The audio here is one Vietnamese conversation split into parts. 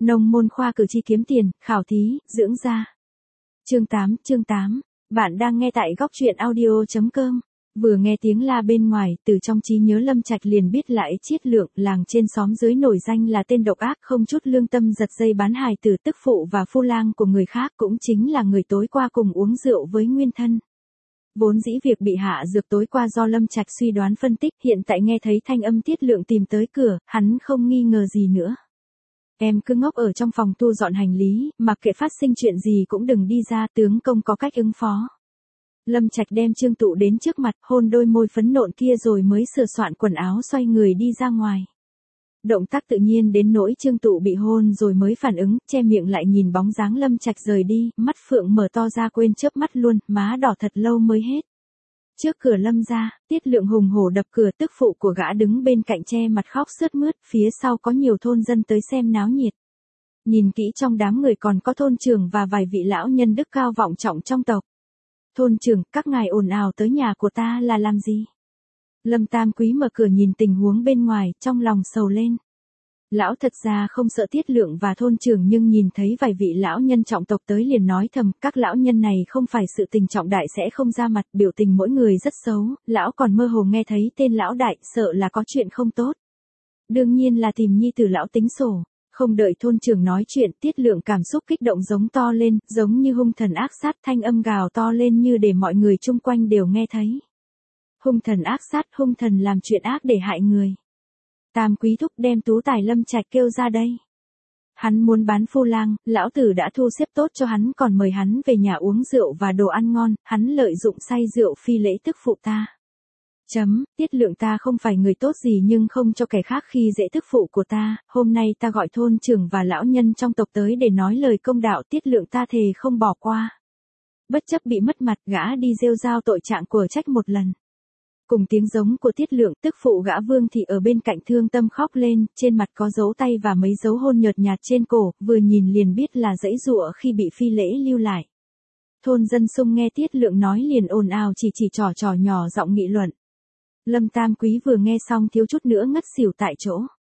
Nông môn khoa cử tri kiếm tiền, khảo thí, dưỡng da. Chương 8, bạn đang nghe tại góc truyện audio.com. Vừa nghe tiếng la bên ngoài, từ trong trí nhớ Lâm Trạch liền biết là Ích Chiết Lượng, làng trên xóm dưới nổi danh là tên độc ác không chút lương tâm giật dây bán hài tử tức phụ và phu lang của người khác, cũng chính là người tối qua cùng uống rượu với nguyên thân. Vốn dĩ việc bị hạ dược tối qua do Lâm Trạch suy đoán phân tích, hiện tại nghe thấy thanh âm Tiết Lượng tìm tới cửa, hắn không nghi ngờ gì nữa. Em cứ ngốc ở trong phòng thu dọn hành lý, mặc kệ phát sinh chuyện gì cũng đừng đi ra, tướng công có cách ứng phó. Lâm Trạch đem Trương Tụ đến trước mặt, hôn đôi môi phấn nộn kia rồi mới sửa soạn quần áo xoay người đi ra ngoài. Động tác tự nhiên đến nỗi Trương Tụ bị hôn rồi mới phản ứng, che miệng lại nhìn bóng dáng Lâm Trạch rời đi, mắt phượng mở to ra quên chớp mắt luôn, má đỏ thật lâu mới hết. Trước cửa Lâm gia, Tiết Lượng hùng hổ đập cửa, tức phụ của gã đứng bên cạnh che mặt khóc sướt mướt, phía sau có nhiều thôn dân tới xem náo nhiệt. Nhìn kỹ trong đám người còn có thôn trưởng và vài vị lão nhân đức cao vọng trọng trong tộc. Thôn trưởng, các ngài ồn ào tới nhà của ta là làm gì? Lâm Tam Quý mở cửa nhìn tình huống bên ngoài, trong lòng sầu lên. Lão thật ra không sợ Tiết Lượng và thôn trưởng, nhưng nhìn thấy vài vị lão nhân trọng tộc tới liền nói thầm, các lão nhân này không phải sự tình trọng đại sẽ không ra mặt, biểu tình mỗi người rất xấu, lão còn mơ hồ nghe thấy tên lão đại, sợ là có chuyện không tốt. Đương nhiên là tìm nhi tử lão tính sổ. Không đợi thôn trưởng nói chuyện, Tiết Lượng cảm xúc kích động giống to lên, giống như hung thần ác sát, thanh âm gào to lên như để mọi người chung quanh đều nghe thấy. Hung thần ác sát, hung thần làm chuyện ác để hại người. Tam Quý thúc đem Tú Tài Lâm Trạch kêu ra đây. Hắn muốn bán phu lang, lão tử đã thu xếp tốt cho hắn, còn mời hắn về nhà uống rượu và đồ ăn ngon, hắn lợi dụng say rượu phi lễ tức phụ ta. Tiết Lượng ta không phải người tốt gì nhưng không cho kẻ khác khi dễ tức phụ của ta, hôm nay ta gọi thôn trưởng và lão nhân trong tộc tới để nói lời công đạo, Tiết Lượng ta thề không bỏ qua. Bất chấp bị mất mặt, gã đi rêu rao tội trạng của trách một lần. Cùng tiếng giống của Tiết Lượng, tức phụ gã Vương Thị ở bên cạnh thương tâm khóc lên, trên mặt có dấu tay và mấy dấu hôn nhợt nhạt trên cổ, vừa nhìn liền biết là giãy giụa khi bị phi lễ lưu lại. Thôn dân xung nghe Tiết Lượng nói liền ồn ào chỉ trò nhỏ giọng nghị luận. Lâm Tam Quý vừa nghe xong thiếu chút nữa ngất xỉu tại chỗ.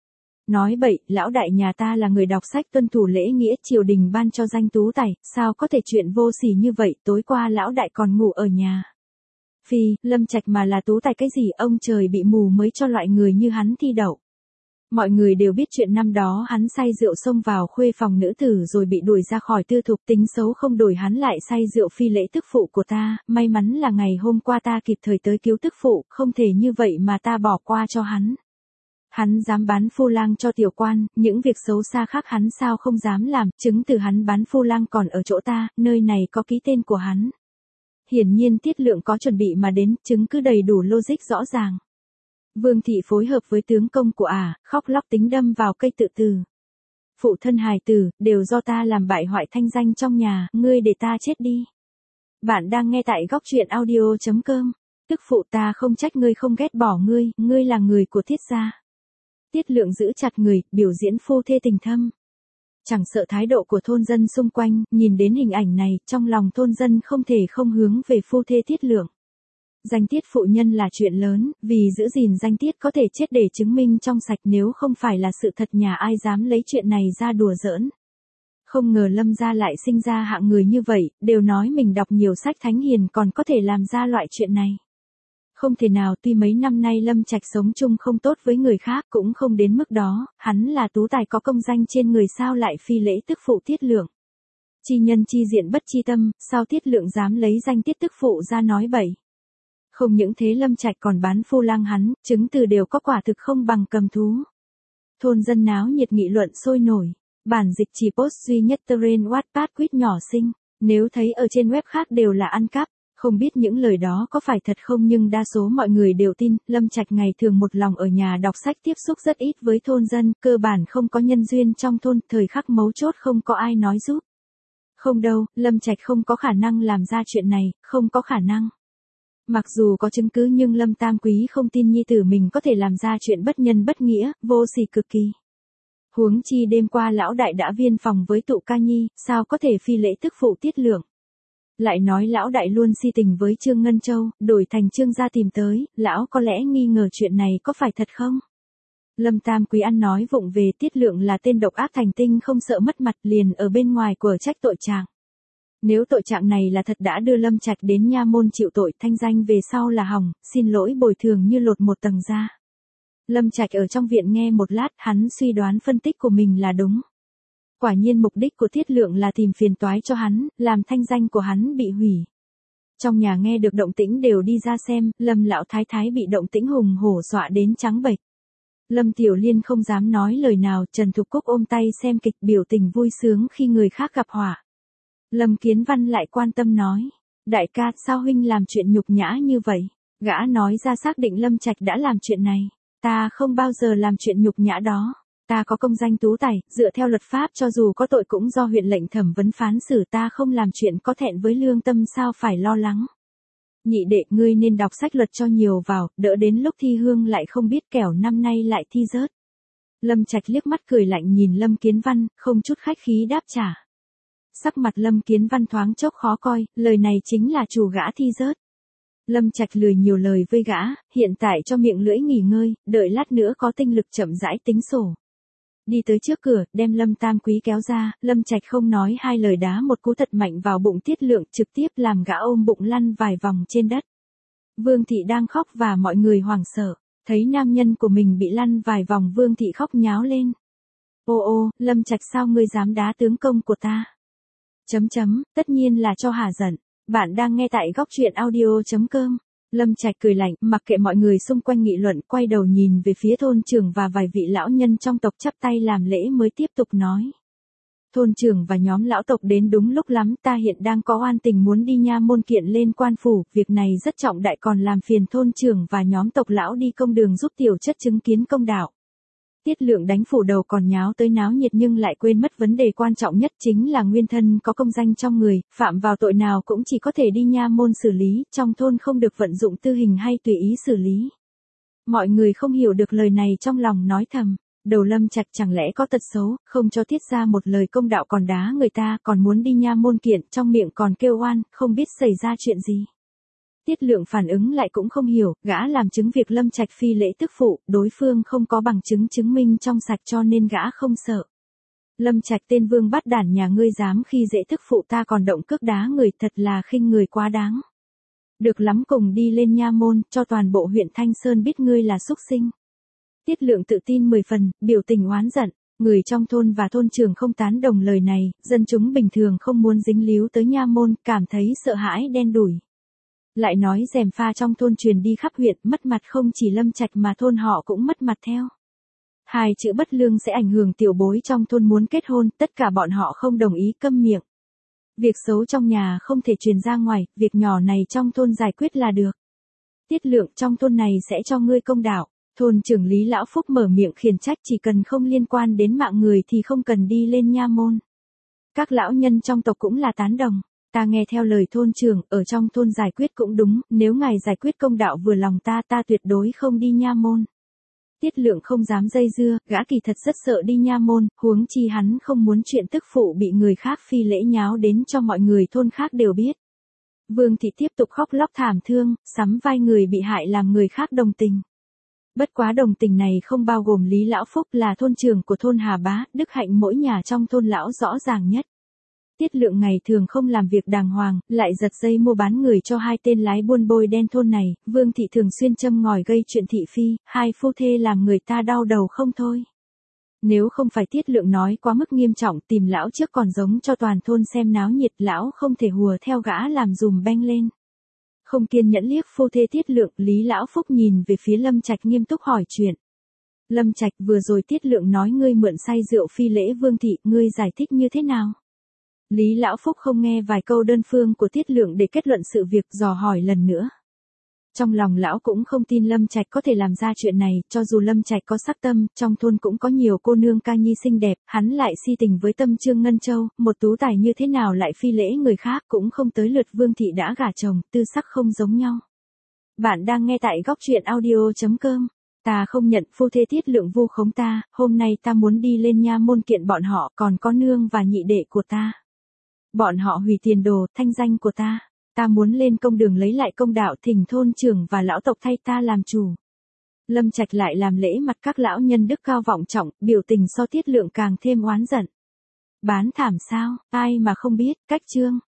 Nói bậy, lão đại nhà ta là người đọc sách tuân thủ lễ nghĩa, triều đình ban cho danh Tú Tài, sao có thể chuyện vô sỉ như vậy, tối qua lão đại còn ngủ ở nhà. Phi, Lâm Trạch mà là Tú Tài cái gì, ông trời bị mù mới cho loại người như hắn thi đậu. Mọi người đều biết chuyện năm đó hắn say rượu xông vào khuê phòng nữ tử rồi bị đuổi ra khỏi tư thục, tính xấu không đổi hắn lại say rượu phi lễ tức phụ của ta, may mắn là ngày hôm qua ta kịp thời tới cứu tức phụ, không thể như vậy mà ta bỏ qua cho hắn. Hắn dám bán phu lang cho tiểu quan, những việc xấu xa khác hắn sao không dám làm, chứng từ hắn bán phu lang còn ở chỗ ta, nơi này có ký tên của hắn. Hiển nhiên Tiết Lượng có chuẩn bị mà đến, chứng cứ đầy đủ logic rõ ràng. Vương Thị phối hợp với tướng công của khóc lóc tính đâm vào cây tự tử. Phụ thân hài tử, đều do ta làm bại hoại thanh danh trong nhà, ngươi để ta chết đi. Bạn đang nghe tại góc truyện audio.com. Tức phụ ta không trách ngươi không ghét bỏ ngươi, ngươi là người của Tiết gia. Tiết Lượng giữ chặt người, biểu diễn phu thê tình thâm. Chẳng sợ thái độ của thôn dân xung quanh, nhìn đến hình ảnh này, trong lòng thôn dân không thể không hướng về phu thê Tiết Lượng. Danh tiết phụ nhân là chuyện lớn, vì giữ gìn danh tiết có thể chết để chứng minh trong sạch, nếu không phải là sự thật nhà ai dám lấy chuyện này ra đùa giỡn. Không ngờ Lâm gia lại sinh ra hạng người như vậy, đều nói mình đọc nhiều sách thánh hiền còn có thể làm ra loại chuyện này. Không thể nào, tuy mấy năm nay Lâm Trạch sống chung không tốt với người khác cũng không đến mức đó, hắn là Tú Tài có công danh trên người sao lại phi lễ tức phụ Tiết Lượng. Chi nhân chi diện bất chi tâm, sao Tiết Lượng dám lấy danh tiết tức phụ ra nói bậy. Không những thế Lâm Trạch còn bán phu lang hắn, chứng từ đều có quả thực không bằng cầm thú. Thôn dân náo nhiệt nghị luận sôi nổi. Bản dịch chỉ post duy nhất trên Wattpad quýt nhỏ xinh. Nếu thấy ở trên web khác đều là ăn cắp. Không biết những lời đó có phải thật không nhưng đa số mọi người đều tin. Lâm Trạch ngày thường một lòng ở nhà đọc sách tiếp xúc rất ít với thôn dân. Cơ bản không có nhân duyên trong thôn, thời khắc mấu chốt không có ai nói giúp. Không đâu, Lâm Trạch không có khả năng làm ra chuyện này, không có khả năng. Mặc dù có chứng cứ nhưng Lâm Tam Quý không tin nhi tử mình có thể làm ra chuyện bất nhân bất nghĩa, vô sỉ cực kỳ. Huống chi đêm qua lão đại đã viên phòng với Tụ Ca Nhi, sao có thể phi lễ tức phụ Tiết Lượng. Lại nói lão đại luôn si tình với Trương Ngân Châu, đổi thành Trương gia tìm tới, lão có lẽ nghi ngờ chuyện này có phải thật không? Lâm Tam Quý ăn nói vụng về, Tiết Lượng là tên độc ác thành tinh không sợ mất mặt, liền ở bên ngoài của trách tội trạng. Nếu tội trạng này là thật đã đưa Lâm Trạch đến nha môn chịu tội, thanh danh về sau là hỏng, xin lỗi bồi thường như lột một tầng da. Lâm Trạch ở trong viện nghe một lát, hắn suy đoán phân tích của mình là đúng. Quả nhiên mục đích của Tiết Lượng là tìm phiền toái cho hắn, làm thanh danh của hắn bị hủy. Trong nhà nghe được động tĩnh đều đi ra xem, Lâm lão thái thái bị động tĩnh hùng hổ dọa đến trắng bệch. Lâm Tiểu Liên không dám nói lời nào, Trần Thục Cúc ôm tay xem kịch, biểu tình vui sướng khi người khác gặp họa. Lâm Kiến Văn lại quan tâm nói, đại ca, sao huynh làm chuyện nhục nhã như vậy? Gã nói ra xác định Lâm Trạch đã làm chuyện này. Ta không bao giờ làm chuyện nhục nhã đó. Ta có công danh tú tài, dựa theo luật pháp cho dù có tội cũng do huyện lệnh thẩm vấn phán xử, ta không làm chuyện có thẹn với lương tâm, sao phải lo lắng. Nhị đệ, ngươi nên đọc sách luật cho nhiều vào, đỡ đến lúc thi hương lại không biết kẻo năm nay lại thi rớt. Lâm Trạch liếc mắt cười lạnh nhìn Lâm Kiến Văn, không chút khách khí đáp trả. Sắc mặt Lâm Kiến Văn thoáng chốc khó coi, lời này chính là chủ gã thi rớt. Lâm Trạch lười nhiều lời với gã, hiện tại cho miệng lưỡi nghỉ ngơi, đợi lát nữa có tinh lực chậm rãi tính sổ. Đi tới trước cửa, đem Lâm Tam Quý kéo ra, Lâm Trạch không nói hai lời đá một cú thật mạnh vào bụng Tiết Lượng, trực tiếp làm gã ôm bụng lăn vài vòng trên đất. Vương Thị đang khóc và mọi người hoảng sợ, thấy nam nhân của mình bị lăn vài vòng, Vương Thị khóc nháo lên. Ô ô, Lâm Trạch, sao ngươi dám đá tướng công của ta? Tất nhiên là cho hả giận. Bạn đang nghe tại góc truyện audio.com. Lâm Trạch cười lạnh, mặc kệ mọi người xung quanh nghị luận, quay đầu nhìn về phía thôn trưởng và vài vị lão nhân trong tộc, chắp tay làm lễ mới tiếp tục nói. Thôn trưởng và nhóm lão tộc đến đúng lúc lắm, ta hiện đang có oan tình muốn đi nha môn kiện lên quan phủ, việc này rất trọng đại, còn làm phiền thôn trưởng và nhóm tộc lão đi công đường giúp tiểu chất chứng kiến công đạo. Tiết Lượng đánh phủ đầu còn nháo tới náo nhiệt nhưng lại quên mất vấn đề quan trọng nhất, chính là nguyên thân có công danh trong người, phạm vào tội nào cũng chỉ có thể đi nha môn xử lý, trong thôn không được vận dụng tư hình hay tùy ý xử lý. Mọi người không hiểu được lời này trong lòng nói thầm, đầu Lâm Trạch chẳng lẽ có tật xấu, không cho tiết ra một lời công đạo còn đá người ta, còn muốn đi nha môn kiện, trong miệng còn kêu oan, không biết xảy ra chuyện gì. Tiết Lượng phản ứng lại cũng không hiểu, gã làm chứng việc Lâm Trạch phi lễ tức phụ, đối phương không có bằng chứng chứng minh trong sạch cho nên gã không sợ. Lâm Trạch, tên vương bắt đản nhà ngươi, dám khi dễ tức phụ ta còn động cước đá người, thật là khinh người quá đáng. Được lắm, cùng đi lên nha môn, cho toàn bộ huyện Thanh Sơn biết ngươi là súc sinh. Tiết Lượng tự tin 10 phần, biểu tình oán giận, người trong thôn và thôn trưởng không tán đồng lời này, dân chúng bình thường không muốn dính líu tới nha môn, cảm thấy sợ hãi đen đủi. Lại nói gièm pha trong thôn truyền đi khắp huyện, mất mặt không chỉ Lâm Trạch mà thôn họ cũng mất mặt theo. Hai chữ bất lương sẽ ảnh hưởng tiểu bối trong thôn muốn kết hôn, tất cả bọn họ không đồng ý, câm miệng. Việc xấu trong nhà không thể truyền ra ngoài, việc nhỏ này trong thôn giải quyết là được. Tiết Lượng, trong thôn này sẽ cho ngươi công đạo. Thôn trưởng Lý Lão Phúc mở miệng khiển trách, chỉ cần không liên quan đến mạng người thì không cần đi lên nha môn. Các lão nhân trong tộc cũng là tán đồng. Ta nghe theo lời thôn trưởng, ở trong thôn giải quyết cũng đúng, nếu ngài giải quyết công đạo vừa lòng ta, ta tuyệt đối không đi nha môn. Tiết Lượng không dám dây dưa, gã kỳ thật rất sợ đi nha môn, huống chi hắn không muốn chuyện tức phụ bị người khác phi lễ nháo đến cho mọi người thôn khác đều biết. Vương Thị tiếp tục khóc lóc thảm thương, sắm vai người bị hại làm người khác đồng tình. Bất quá đồng tình này không bao gồm Lý Lão Phúc, là thôn trưởng của thôn Hà Bá, đức hạnh mỗi nhà trong thôn lão rõ ràng nhất. Tiết Lượng ngày thường không làm việc đàng hoàng, lại giật dây mua bán người cho hai tên lái buôn bôi đen thôn này, Vương Thị thường xuyên châm ngòi gây chuyện thị phi, hai phu thê làm người ta đau đầu không thôi. Nếu không phải Tiết Lượng nói quá mức nghiêm trọng, tìm lão trước còn giống cho toàn thôn xem náo nhiệt, lão không thể hùa theo gã làm dùm beng lên. Không kiên nhẫn liếc phu thê Tiết Lượng, Lý Lão Phúc nhìn về phía Lâm Trạch nghiêm túc hỏi chuyện. Lâm Trạch, vừa rồi Tiết Lượng nói ngươi mượn say rượu phi lễ Vương Thị, ngươi giải thích như thế nào? Lý Lão Phúc không nghe vài câu đơn phương của Tiết Lượng để kết luận sự việc, dò hỏi lần nữa. Trong lòng lão cũng không tin Lâm Trạch có thể làm ra chuyện này, cho dù Lâm Trạch có sắc tâm, trong thôn cũng có nhiều cô nương ca nhi xinh đẹp, hắn lại si tình với Tâm Trương Ngân Châu, một tú tài như thế nào lại phi lễ người khác, cũng không tới lượt Vương Thị đã gả chồng, tư sắc không giống nhau. Bạn đang nghe tại góc truyện audio.com. Ta không nhận phu thê Tiết Lượng vu khống ta, hôm nay ta muốn đi lên nha môn kiện bọn họ, còn có nương và nhị đệ của ta. Bọn họ hủy tiền đồ, thanh danh của ta. Ta muốn lên công đường lấy lại công đạo, thỉnh thôn trưởng và lão tộc thay ta làm chủ. Lâm Trạch lại làm lễ mặt các lão nhân đức cao vọng trọng, biểu tình so Tiết Lượng càng thêm oán giận. Bán thảm sao, ai mà không biết, cách Trương